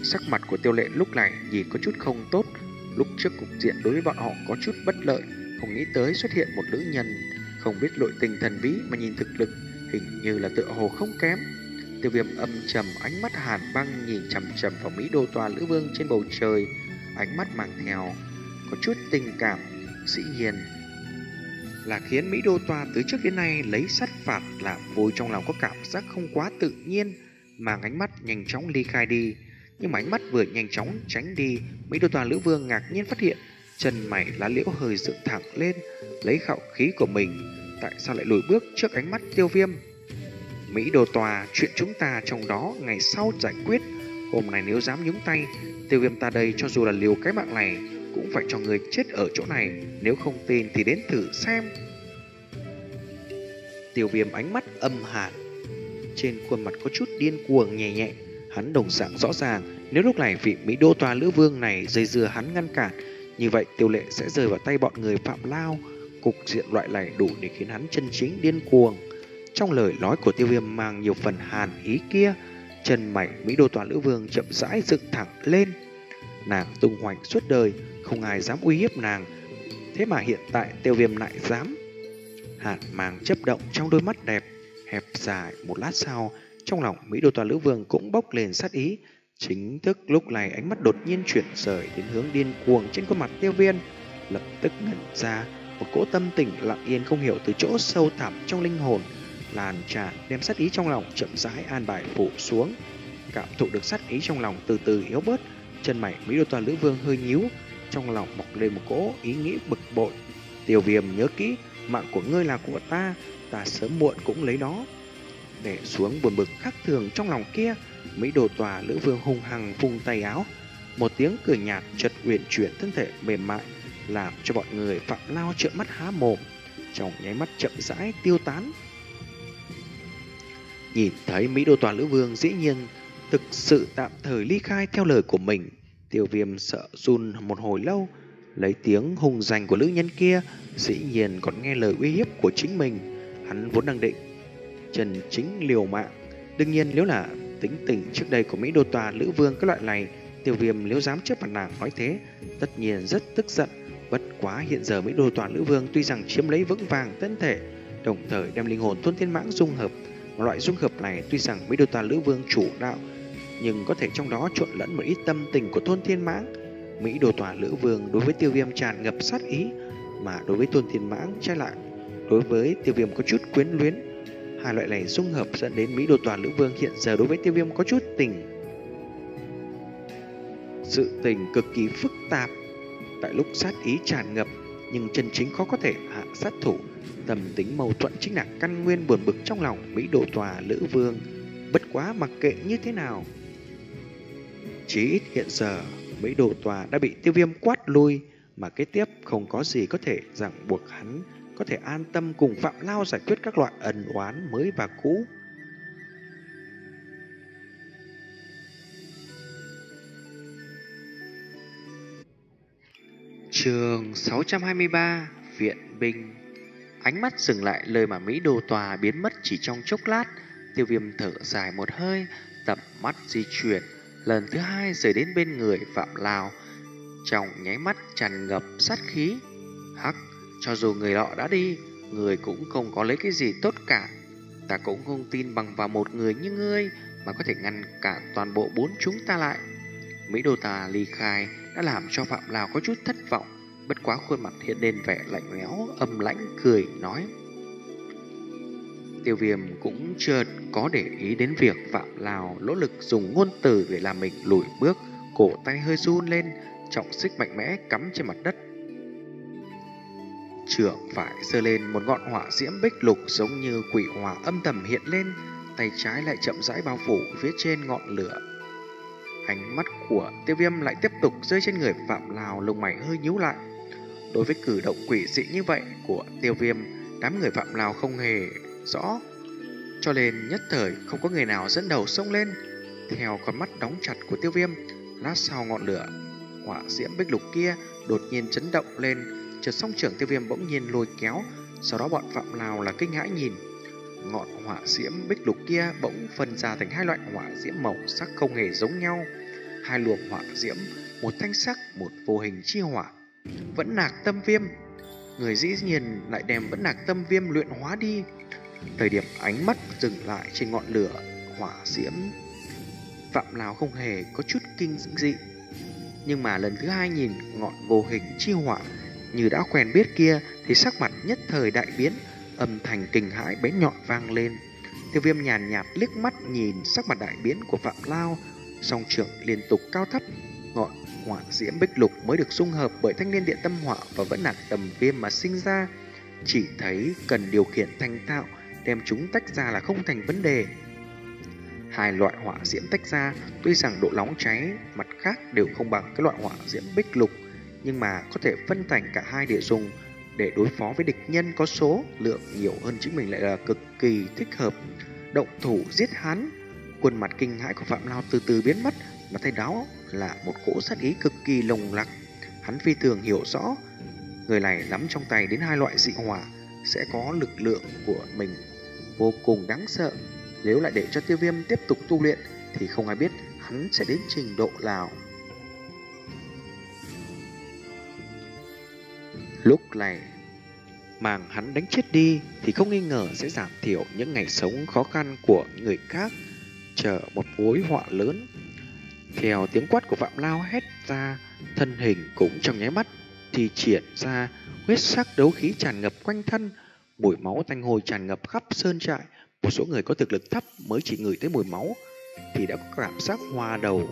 S1: Sắc mặt của Tiêu Lệ lúc này nhìn có chút không tốt. Lúc trước cục diện đối với bọn họ có chút bất lợi, không nghĩ tới xuất hiện một nữ nhân không biết nội tình thần bí mà nhìn thực lực hình như là tựa hồ không kém. Tiêu Viêm âm trầm, ánh mắt hàn băng nhìn chằm chằm vào Mỹ Đô Tòa Lữ Vương trên bầu trời, ánh mắt mang theo có chút tình cảm. Dĩ nhiên là khiến Mỹ Đô Tòa từ trước đến nay lấy sát phạt làm vui, trong lòng có cảm giác không quá tự nhiên, mà ánh mắt nhanh chóng ly khai đi. Nhưng mà ánh mắt vừa nhanh chóng tránh đi, Mỹ Đô Tòa Lữ Vương ngạc nhiên phát hiện chân mày lá liễu hơi dựng thẳng lên, lấy khẩu khí của mình tại sao lại lùi bước trước ánh mắt Tiêu Viêm. Mỹ Đô Tòa, chuyện chúng ta trong đó ngày sau giải quyết. Hôm nay nếu dám nhúng tay, Tiêu Viêm ta đây cho dù là liều cái mạng này cũng phải cho người chết ở chỗ này. Nếu không tin thì đến thử xem. Tiêu Viêm ánh mắt âm hàn, trên khuôn mặt có chút điên cuồng nhẹ nhẹ. Hắn đồng dạng rõ ràng, nếu lúc này vị Mỹ Đô Tòa Lữ Vương này dây dưa hắn ngăn cản, như vậy Tiêu Lệ sẽ rơi vào tay bọn người Phạm Lao. Cục diện loại này đủ để khiến hắn chân chính điên cuồng. Trong lời nói của Tiêu Viêm mang nhiều phần hàn ý kia, chân mày Mỹ Đô Tòa Lữ Vương chậm rãi dựng thẳng lên. Nàng tung hoành suốt đời, không ai dám uy hiếp nàng, thế mà hiện tại Tiêu Viêm lại dám. Hàn mang chấp động trong đôi mắt đẹp hẹp dài. Một lát sau, trong lòng Mỹ Đô Tòa Lữ Vương cũng bốc lên sát ý. Chính thức lúc này ánh mắt đột nhiên chuyển rời đến hướng điên cuồng trên khuôn mặt Tiêu Viêm, lập tức ngẩn ra. Một cỗ tâm tình lặng yên không hiểu từ chỗ sâu thẳm trong linh hồn lan tràn, đem sát ý trong lòng chậm rãi an bài phủ xuống. Cảm thụ được sát ý trong lòng từ từ yếu bớt, chân mày Mỹ Đô Tòa Lữ Vương hơi nhíu, trong lòng mọc lên một cỗ ý nghĩ bực bội. Tiêu Viêm, nhớ kỹ, mạng của ngươi là của ta, ta sớm muộn cũng lấy đó. Để xuống buồn bực khác thường trong lòng kia, Mỹ Đô Tòa Lữ Vương hung hăng vung tay áo, một tiếng cười nhạt chợt uyển chuyển thân thể mềm mại, làm cho bọn người Phạm Lao trợn mắt há mồm, trong nháy mắt chậm rãi tiêu tán. Nhìn thấy Mỹ Đô Tòa Lữ Vương dĩ nhiên thực sự tạm thời ly khai theo lời của mình, Tiêu Viêm sợ run một hồi lâu. Lấy tiếng hùng danh của nữ nhân kia, dĩ nhiên còn nghe lời uy hiếp của chính mình. Hắn vốn đang định chân chính liều mạng. Đương nhiên nếu là tính tình trước đây của Mỹ Đô Tòa Lữ Vương cái loại này, Tiêu Viêm nếu dám trước mặt nàng nói thế, tất nhiên rất tức giận. Bất quá hiện giờ Mỹ Đô Tòa Lữ Vương tuy rằng chiếm lấy vững vàng thân thể, đồng thời đem linh hồn Thôn Thiên Mãng dung hợp. Loại dung hợp này tuy rằng Mỹ Đô Tòa Lữ Vương chủ đạo, nhưng có thể trong đó trộn lẫn một ít tâm tình của Thôn Thiên Mãng. Mỹ Đô Tòa Lữ Vương đối với Tiêu Viêm tràn ngập sát ý, mà đối với Thôn Thiên Mãng trái lại đối với Tiêu Viêm có chút quyến luyến. Hai loại này dung hợp dẫn đến Mỹ Đô Tòa Lữ Vương hiện giờ đối với Tiêu Viêm có chút tình sự tình cực kỳ phức tạp. Tại lúc sát ý tràn ngập, nhưng chân chính khó có thể hạ sát thủ. Tâm tính mâu thuẫn chính là căn nguyên buồn bực trong lòng Mỹ Đô Tòa Lữ Vương. Bất quá mặc kệ như thế nào, chí ít hiện giờ Mỹ Đô Tòa đã bị Tiêu Viêm quát lui, mà kế tiếp không có gì có thể ràng buộc hắn có thể an tâm cùng Phạm Lao giải quyết các loại ân oán mới và cũ. Chương sáu trăm hai mươi ba, Viện Binh. Ánh mắt dừng lại lời mà Mỹ Đô Tòa biến mất chỉ trong chốc lát. Tiêu Viêm thở dài một hơi, tầm mắt di chuyển lần thứ hai rời đến bên người Phạm Lao, trong nháy mắt tràn ngập sát khí. Hắc, cho dù người lọ đã đi, người cũng không có lấy cái gì tốt cả. Ta cũng không tin bằng vào một người như ngươi mà có thể ngăn cản toàn bộ bốn chúng ta lại. Mỹ Đô Tà ly khai đã làm cho Phạm Lao có chút thất vọng, bất quá khuôn mặt hiện lên vẻ lạnh lẽo, âm lãnh cười nói. Tiêu Viêm cũng chưa có để ý đến việc Phạm Lao nỗ lực dùng ngôn từ để làm mình lùi bước, cổ tay hơi run lên, trọng xích mạnh mẽ cắm trên mặt đất. Trưởng phải giơ lên một ngọn hỏa diễm bích lục giống như quỷ hỏa âm thầm hiện lên, tay trái lại chậm rãi bao phủ phía trên ngọn lửa. Ánh mắt của Tiêu Viêm lại tiếp tục rơi trên người Phạm Lao, lông mày hơi nhíu lại. Đối với cử động quỷ dị như vậy của Tiêu Viêm, đám người Phạm Lao không hề rõ, cho nên nhất thời không có người nào dẫn đầu xông lên. Theo con mắt đóng chặt của Tiêu Viêm, lát sau ngọn lửa hỏa diễm bích lục kia đột nhiên chấn động lên, chợt song trưởng Tiêu Viêm bỗng nhiên lôi kéo. Sau đó bọn Phạm Lao là kinh hãi nhìn ngọn hỏa diễm bích lục kia bỗng phân ra thành hai loại hỏa diễm màu sắc không hề giống nhau. hai luồng hỏa diễm, một thanh sắc, một vô hình chi hỏa. Vẫn nạc tâm viêm, người dĩ nhiên lại đem vẫn nạc tâm viêm luyện hóa đi. Thời điểm ánh mắt dừng lại trên ngọn lửa hỏa diễm, Phạm Lão không hề có chút kinh dị. Nhưng mà lần thứ hai nhìn ngọn vô hình chi hỏa như đã quen biết kia thì sắc mặt nhất thời đại biến, âm thanh kinh hãi bén nhọn vang lên. Tiêu Viêm nhàn nhạt liếc mắt nhìn sắc mặt đại biến của Phạm Lao, song trưởng liên tục cao thấp, ngọn hỏa diễm bích lục mới được dung hợp bởi thanh liên điện tâm hỏa và vẫn nạc tầm viêm mà sinh ra. Chỉ thấy cần điều khiển thành thạo, đem chúng tách ra là không thành vấn đề. Hai loại hỏa diễm tách ra, tuy rằng độ nóng cháy mặt khác đều không bằng cái loại hỏa diễm bích lục, nhưng mà có thể phân thành cả hai để dùng để đối phó với địch nhân có số lượng nhiều hơn chính mình lại là cực kỳ thích hợp. Động thủ giết hắn. Khuôn mặt kinh hãi của Phạm Lao từ từ biến mất, mà thay đó là một cỗ sát ý cực kỳ lồng lặc. Hắn phi thường hiểu rõ, người này nắm trong tay đến hai loại dị hỏa sẽ có lực lượng của mình vô cùng đáng sợ. Nếu lại để cho Tiêu Viêm tiếp tục tu luyện thì không ai biết hắn sẽ đến trình độ nào. Lúc này màng hắn đánh chết đi thì không nghi ngờ sẽ giảm thiểu những ngày sống khó khăn của người khác, chờ một mối họa lớn. Theo tiếng quát của Phạm Lao hét ra, thân hình cũng trong nháy mắt thì triển ra, huyết sắc đấu khí tràn ngập quanh thân, mùi máu tanh hôi tràn ngập khắp sơn trại. Một số người có thực lực thấp mới chỉ ngửi thấy mùi máu thì đã có cảm giác hoa đầu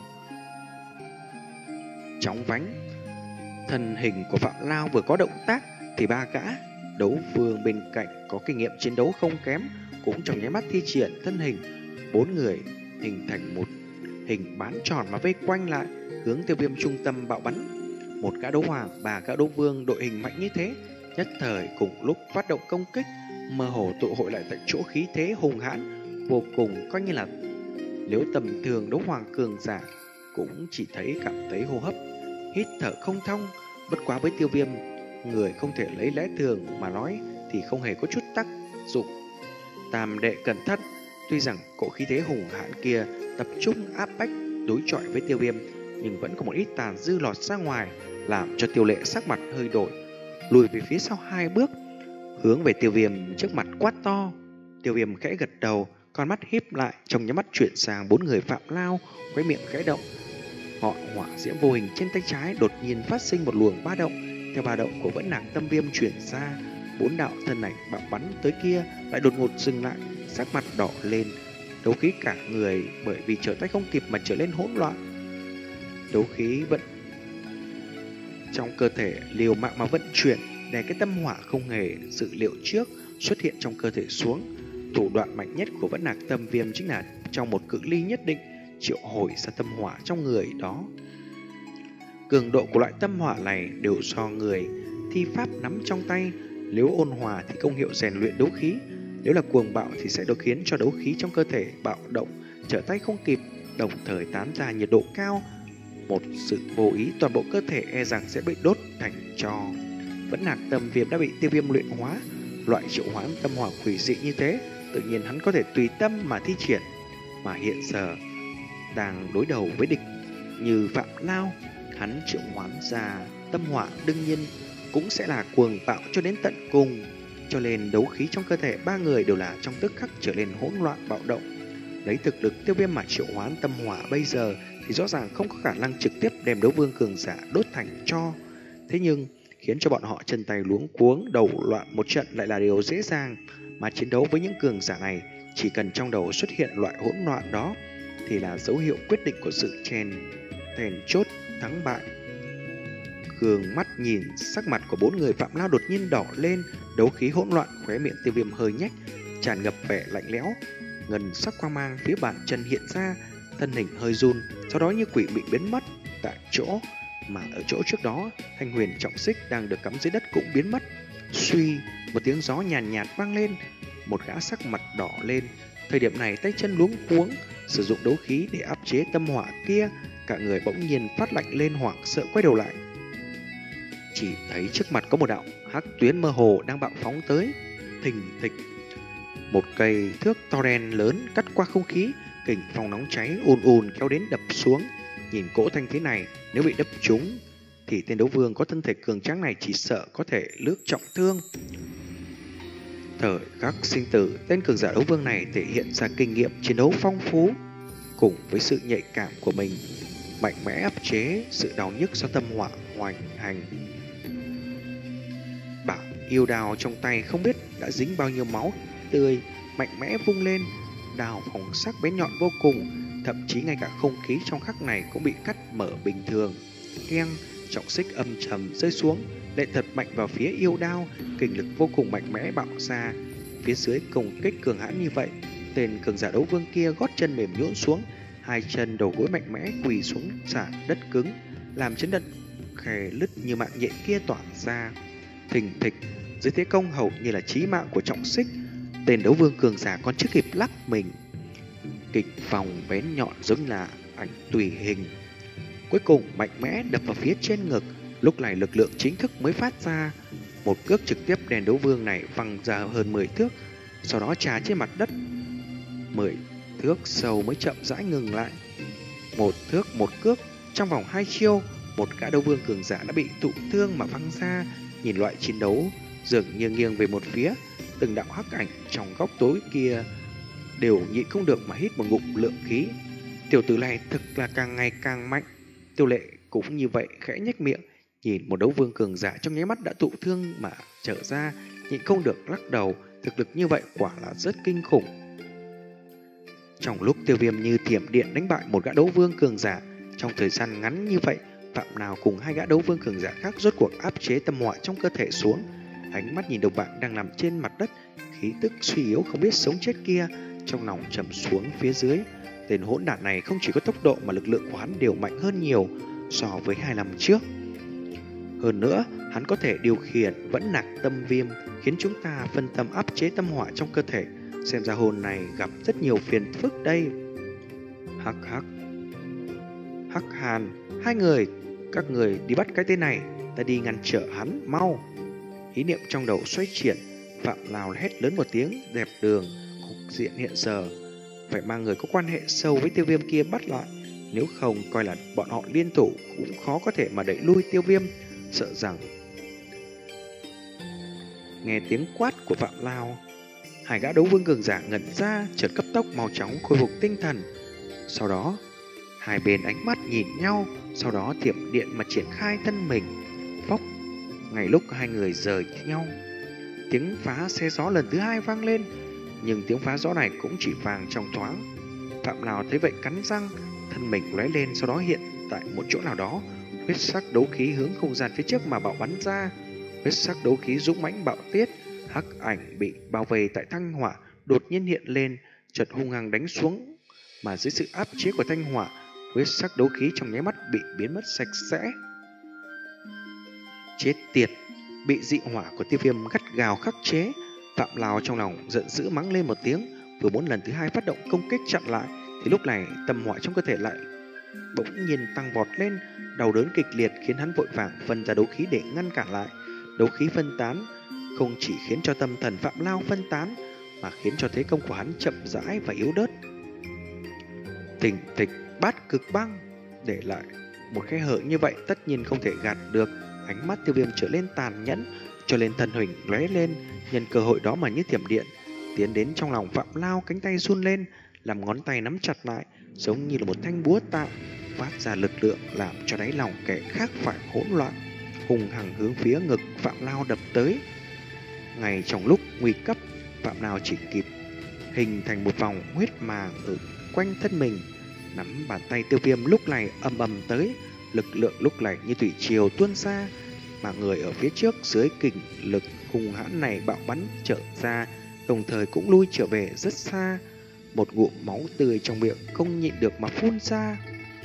S1: chóng vánh. Thân hình của Phạm Lao vừa có động tác thì ba gã đấu vương bên cạnh có kinh nghiệm chiến đấu không kém cũng trong nháy mắt thi triển thân hình. Bốn người hình thành một hình bán tròn mà vây quanh lại, hướng Tiêu Viêm trung tâm bạo bắn. Một gã đấu hoàng, ba gã đấu vương đội hình mạnh như thế, nhất thời cùng lúc phát động công kích, mơ hồ tụ hội lại tại chỗ, khí thế hùng hãn vô cùng, coi như là nếu tầm thường đấu hoàng cường giả cũng chỉ thấy cảm thấy hô hấp hít thở không thông. Bất quá với Tiêu Viêm, người không thể lấy lẽ thường mà nói thì không hề có chút tác dụng. Tam đệ cẩn thận, tuy rằng cỗ khí thế hùng hãn kia tập trung áp bách đối chọi với Tiêu Viêm, nhưng vẫn có một ít tàn dư lọt ra ngoài, làm cho Tiêu Lệ sắc mặt hơi đổi, lùi về phía sau hai bước, hướng về Tiêu Viêm trước mặt quát to. Tiêu Viêm khẽ gật đầu, con mắt híp lại, trong nháy mắt chuyển sang bốn người Phạm Lao, khóe miệng khẽ động. Ngọn hỏa diễm vô hình trên tay trái đột nhiên phát sinh một luồng ba động, theo ba động của vẫn nạc tâm viêm chuyển ra, bốn đạo thân ảnh bạo bắn tới kia lại đột ngột dừng lại, sắc mặt đỏ lên, đấu khí cả người bởi vì trở tay không kịp mà trở nên hỗn loạn. Đấu khí vận trong cơ thể liều mạng mà vận chuyển, để cái tâm hỏa không hề dự liệu trước xuất hiện trong cơ thể xuống. Thủ đoạn mạnh nhất của vẫn nạc tâm viêm chính là trong một cự ly nhất định triệu hồi ra tâm hỏa trong người đó. Cường độ của loại tâm hỏa này đều do người thi pháp nắm trong tay. Nếu ôn hòa thì công hiệu rèn luyện đấu khí, nếu là cuồng bạo thì sẽ đột khiến cho đấu khí trong cơ thể bạo động, trở tay không kịp, đồng thời tán ra nhiệt độ cao. Một sự vô ý toàn bộ cơ thể e rằng sẽ bị đốt thành tro. Vẫn nạc tâm viêm đã bị Tiêu Viêm luyện hóa, loại triệu hoán tâm hỏa quỷ dị như thế, tự nhiên hắn có thể tùy tâm mà thi triển. Mà hiện giờ đang đối đầu với địch như Phạm Lao, hắn triệu hoán ra tâm hỏa đương nhiên cũng sẽ là cuồng bạo cho đến tận cùng, cho nên đấu khí trong cơ thể ba người đều là trong tức khắc trở nên hỗn loạn bạo động. Lấy thực lực Tiêu Viêm mà triệu hoán tâm hỏa bây giờ thì rõ ràng không có khả năng trực tiếp đem đấu vương cường giả đốt thành tro. Thế nhưng khiến cho bọn họ chân tay luống cuống, đầu loạn một trận lại là điều dễ dàng. Mà chiến đấu với những cường giả này, chỉ cần trong đầu xuất hiện loại hỗn loạn đó thì là dấu hiệu quyết định của sự chèn thèn chốt thắng bại. Gương mắt nhìn sắc mặt của bốn người Phạm Lao đột nhiên đỏ lên, đấu khí hỗn loạn, khóe miệng Tiêu Viêm hơi nhếch, tràn ngập vẻ lạnh lẽo. Ngân sắc quang mang phía bàn chân hiện ra, thân hình hơi run, sau đó như quỷ bị biến mất tại chỗ. Mà ở chỗ trước đó, thanh huyền trọng xích đang được cắm dưới đất cũng biến mất. Suy, một tiếng gió nhàn nhạt, nhạt vang lên, một gã sắc mặt đỏ lên. Thời điểm này tay chân luống cuống, sử dụng đấu khí để áp chế tâm hỏa kia. Cả người bỗng nhiên phát lạnh lên, hoảng sợ quay đầu lại, chỉ thấy trước mặt có một đạo hắc tuyến mơ hồ đang bạo phóng tới. Thình thịch, một cây thước to đen lớn cắt qua không khí, kình phong nóng cháy ùn ùn kéo đến đập xuống. Nhìn cỗ thanh thế này, nếu bị đập trúng thì tên đấu vương có thân thể cường tráng này chỉ sợ có thể lước trọng thương. Thời khắc sinh tử, tên cường giả đấu vương này thể hiện ra kinh nghiệm chiến đấu phong phú, cùng với sự nhạy cảm của mình, mạnh mẽ áp chế sự đau nhức do tâm hỏa hoành hành. Bảo yêu đào trong tay không biết đã dính bao nhiêu máu tươi, mạnh mẽ vung lên, đào phòng sắc bén nhọn vô cùng, thậm chí ngay cả không khí trong khắc này cũng bị cắt mở bình thường. Keng, trọng xích âm trầm rơi xuống, lệ thật mạnh vào phía yêu đao, kình lực vô cùng mạnh mẽ bạo ra. Phía dưới công kích cường hãn như vậy, tên cường giả đấu vương kia gót chân mềm nhũn xuống, hai chân đầu gối mạnh mẽ quỳ xuống sàn đất cứng, làm chấn đất khe lứt như mạng nhện kia tỏa ra. Thình thịch, dưới thế công hầu như là chí mạng của trọng xích, tên đấu vương cường giả còn chưa kịp lắc mình, kịch vòng bén nhọn giống là ảnh tùy hình, cuối cùng mạnh mẽ đập vào phía trên ngực. Lúc này lực lượng chính thức mới phát ra, một cước trực tiếp đèn đấu vương này văng ra hơn mười thước, sau đó trà trên mặt đất mười thước sâu mới chậm rãi ngừng lại. Một thước một cước, trong vòng hai chiêu, một gã đấu vương cường giả đã bị thụ thương mà văng ra. Nhìn loại chiến đấu dường như nghiêng về một phía, từng đạo hắc ảnh trong góc tối kia đều nhịn không được mà hít một ngụm lượng khí. Tiểu tử này thực là càng ngày càng mạnh. Tiêu Lệ cũng như vậy, khẽ nhếch miệng, nhìn một đấu vương cường giả trong nháy mắt đã thụ thương mà trở ra, nhịn không được lắc đầu. Thực lực như vậy quả là rất kinh khủng. Trong lúc Tiêu Viêm như thiểm điện đánh bại một gã đấu vương cường giả trong thời gian ngắn như vậy, Phạm nào cùng hai gã đấu vương cường giả khác rốt cuộc áp chế tâm hỏa trong cơ thể xuống. Ánh mắt nhìn đồng bạn đang nằm trên mặt đất, khí tức suy yếu không biết sống chết kia, trong lòng trầm xuống phía dưới. Tên hỗn đản này không chỉ có tốc độ mà lực lượng của hắn đều mạnh hơn nhiều so với hai năm trước. Hơn nữa, hắn có thể điều khiển vẫn nạc tâm viêm, khiến chúng ta phân tâm áp chế tâm hỏa trong cơ thể. Xem ra hồn này gặp rất nhiều phiền phức đây. Hắc hắc. Hắc Hàn, hai người, các người đi bắt cái tên này, ta đi ngăn trở hắn, mau. Ý niệm trong đầu xoay chuyển, Phạm Lào hét lớn một tiếng, đẹp đường, cục diện hiện giờ phải mang người có quan hệ sâu với Tiêu Viêm kia bắt lại, nếu không coi là bọn họ liên thủ cũng khó có thể mà đẩy lui Tiêu Viêm. Sợ rằng nghe tiếng quát của Phạm Lao, hai gã đấu vương cường giả ngẩn ra, chợt cấp tốc mau chóng khôi phục tinh thần. Sau đó hai bên ánh mắt nhìn nhau, sau đó thiểm điện mà triển khai thân mình. Phốc, ngay lúc hai người rời nhau, tiếng phá xe gió lần thứ hai vang lên, nhưng tiếng phá gió này cũng chỉ vang trong thoáng. Phạm Lào thấy vậy cắn răng, thân mình lóe lên, sau đó hiện tại một chỗ nào đó, huyết sắc đấu khí hướng không gian phía trước mà bạo bắn ra. Huyết sắc đấu khí dũng mãnh bạo tiết, hắc ảnh bị bao vây tại thanh hỏa đột nhiên hiện lên, chợt hung hăng đánh xuống, mà dưới sự áp chế của thanh hỏa, huyết sắc đấu khí trong nháy mắt bị biến mất sạch sẽ. Chết tiệt, bị dị hỏa của Tiêu Viêm gắt gào khắc chế. Phạm Lào trong lòng giận dữ mắng lên một tiếng, vừa muốn lần thứ hai phát động công kích chặn lại, thì lúc này tâm hỏa trong cơ thể lại bỗng nhiên tăng vọt lên, đau đớn kịch liệt khiến hắn vội vàng phân ra đấu khí để ngăn cản lại. Đấu khí phân tán không chỉ khiến cho tâm thần Phạm Lao phân tán, mà khiến cho thế công của hắn chậm rãi và yếu ớt. Thình thịch, bát cực băng, để lại một khe hở như vậy tất nhiên không thể gạt được. Ánh mắt Tiêu Viêm trở lên tàn nhẫn, cho lên thân hình lóe lên, nhân cơ hội đó mà như thiểm điện tiến đến trong lòng Phạm Lao. Cánh tay run lên, làm ngón tay nắm chặt lại, giống như là một thanh búa tạ, phát ra lực lượng làm cho đáy lòng kẻ khác phải hỗn loạn, hùng hằng hướng phía ngực Phạm Lao đập tới. Ngay trong lúc nguy cấp, Phạm Lao chỉ kịp hình thành một vòng huyết màng ở quanh thân mình, nắm bàn tay Tiêu Viêm lúc này ầm ầm tới, lực lượng lúc này như thủy triều tuôn ra, mà người ở phía trước dưới kình lực hùng hãn này bạo bắn trở ra, đồng thời cũng lui trở về rất xa. Một ngụm máu tươi trong miệng không nhịn được mà phun ra.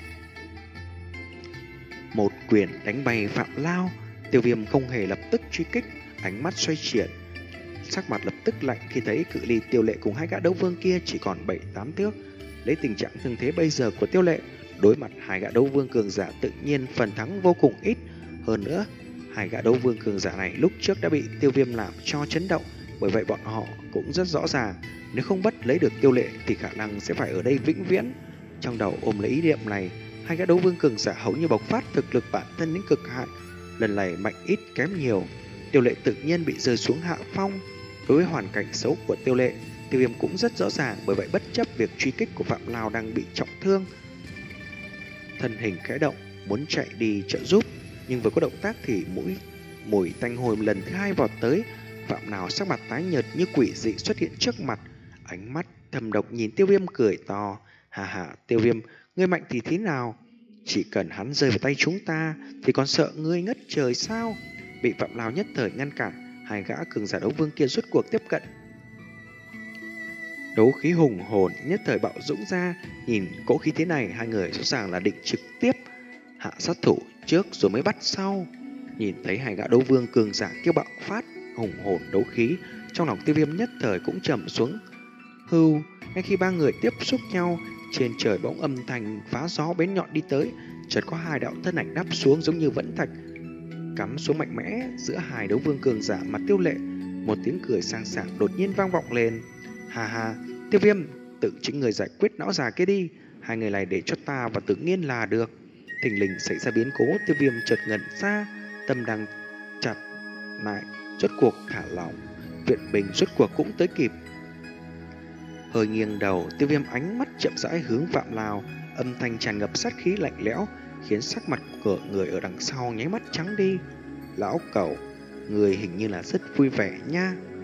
S1: Một quyền đánh bay Phạm Lao. Tiêu Viêm không hề lập tức truy kích, ánh mắt xoay chuyển, sắc mặt lập tức lạnh khi thấy cự ly Tiêu Lệ cùng hai gã đấu vương kia chỉ còn bảy tám thước. Lấy tình trạng thương thế bây giờ của Tiêu Lệ, đối mặt hai gã đấu vương cường giả tự nhiên phần thắng vô cùng ít. Hơn nữa, hai gã đấu vương cường giả này lúc trước đã bị Tiêu Viêm làm cho chấn động, bởi vậy bọn họ cũng rất rõ ràng, nếu không bắt lấy được Tiêu Lệ thì khả năng sẽ phải ở đây vĩnh viễn. Trong đầu ôm lấy ý niệm này, Hai gã đấu vương cường giả hầu như bộc phát thực lực bản thân đến cực hạn, lần này mạnh ít kém nhiều. Tiêu Lệ tự nhiên bị rơi xuống hạ phong. Đối với hoàn cảnh xấu của Tiêu Lệ, Tiêu Viêm cũng rất rõ ràng, bởi vậy bất chấp việc truy kích của Phạm Lao đang bị trọng thương, thân hình khẽ động muốn chạy đi trợ giúp, nhưng vừa có động tác thì mũi mùi tanh hôi lần thứ hai vọt tới. Phạm Lao sắc mặt tái nhợt như quỷ dị xuất hiện trước mặt, ánh mắt thầm độc nhìn Tiêu Viêm cười to. Hà hà, Tiêu Viêm, ngươi mạnh thì thế nào? Chỉ cần hắn rơi vào tay chúng ta thì còn sợ ngươi ngất trời sao? Bị Phạm Lao nhất thời ngăn cản, hai gã cường giả đấu vương kia rốt cuộc tiếp cận. Đấu khí hùng hồn nhất thời bạo dũng ra, nhìn cỗ khí thế này, hai người rõ ràng là định trực tiếp hạ sát thủ trước rồi mới bắt sau. Nhìn thấy hai gã đấu vương cường giả kêu bạo phát hùng hồn đấu khí, trong lòng Tiêu Viêm nhất thời cũng trầm xuống. Hưu, ngay khi ba người tiếp xúc nhau, trên trời bỗng âm thanh phá gió bén nhọn đi tới, chợt có hai đạo thân ảnh đáp xuống giống như vẫn thạch, cắm xuống mạnh mẽ giữa hai đấu vương cường giả mặt Tiêu Lệ. Một tiếng cười sang sảng đột nhiên vang vọng lên. Hà hà, Tiêu Viêm, tự chính người giải quyết lão già kia đi, hai người này để cho ta và Tử Nghiên là được. Thình lình xảy ra biến cố, Tiêu Viêm chợt ngẩn ra, tâm đang chặt lại, rốt cuộc thả lỏng, viện bình rốt cuộc cũng tới kịp. Hơi nghiêng đầu, Tiêu Viêm ánh mắt chậm rãi hướng Phạm Lao, âm thanh tràn ngập sát khí lạnh lẽo, khiến sắc mặt của người ở đằng sau nháy mắt trắng đi. Lão cẩu, người hình như là rất vui vẻ nha.